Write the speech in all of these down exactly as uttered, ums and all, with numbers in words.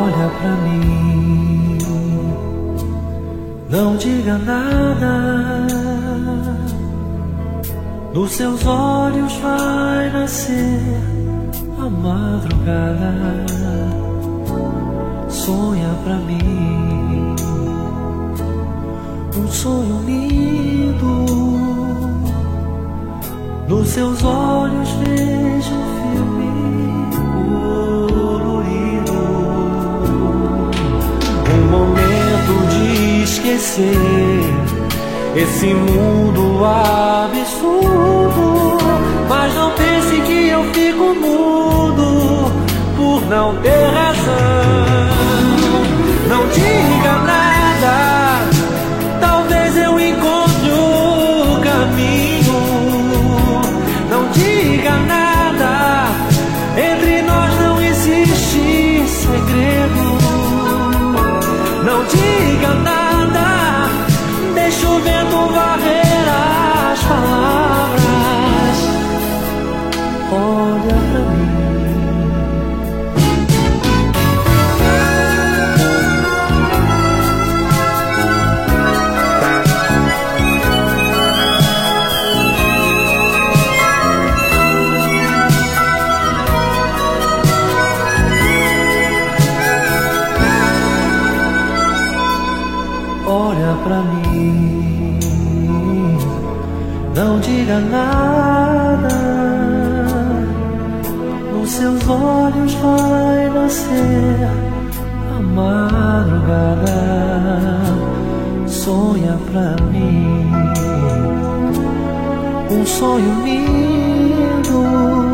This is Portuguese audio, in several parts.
Olha pra mim, não diga nada. Nos seus olhos vai nascer a madrugada. Sonha pra mim um sonho lindo. Nos seus olhos vejo um filme colorido. Um momento de esquecer esse mundo absurdo. Mas não pense que eu fico mudo por não ter razão. Não diga nada, talvez eu encontre o caminho. Não diga nada, entre nós não existe segredo. Não diga nada, deixa o vento varrer as palavras. Olha pra mim. Olha pra mim, não diga nada. Nos seus olhos vai nascer a madrugada. Sonha pra mim um sonho lindo.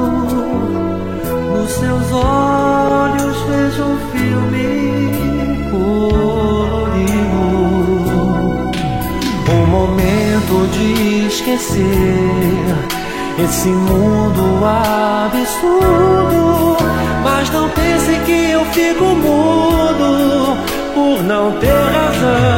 Nos seus olhos vejo um filme colorido. Um momento de esquecer esse mundo absurdo. Mas não pense que eu fico mudo por não ter razão.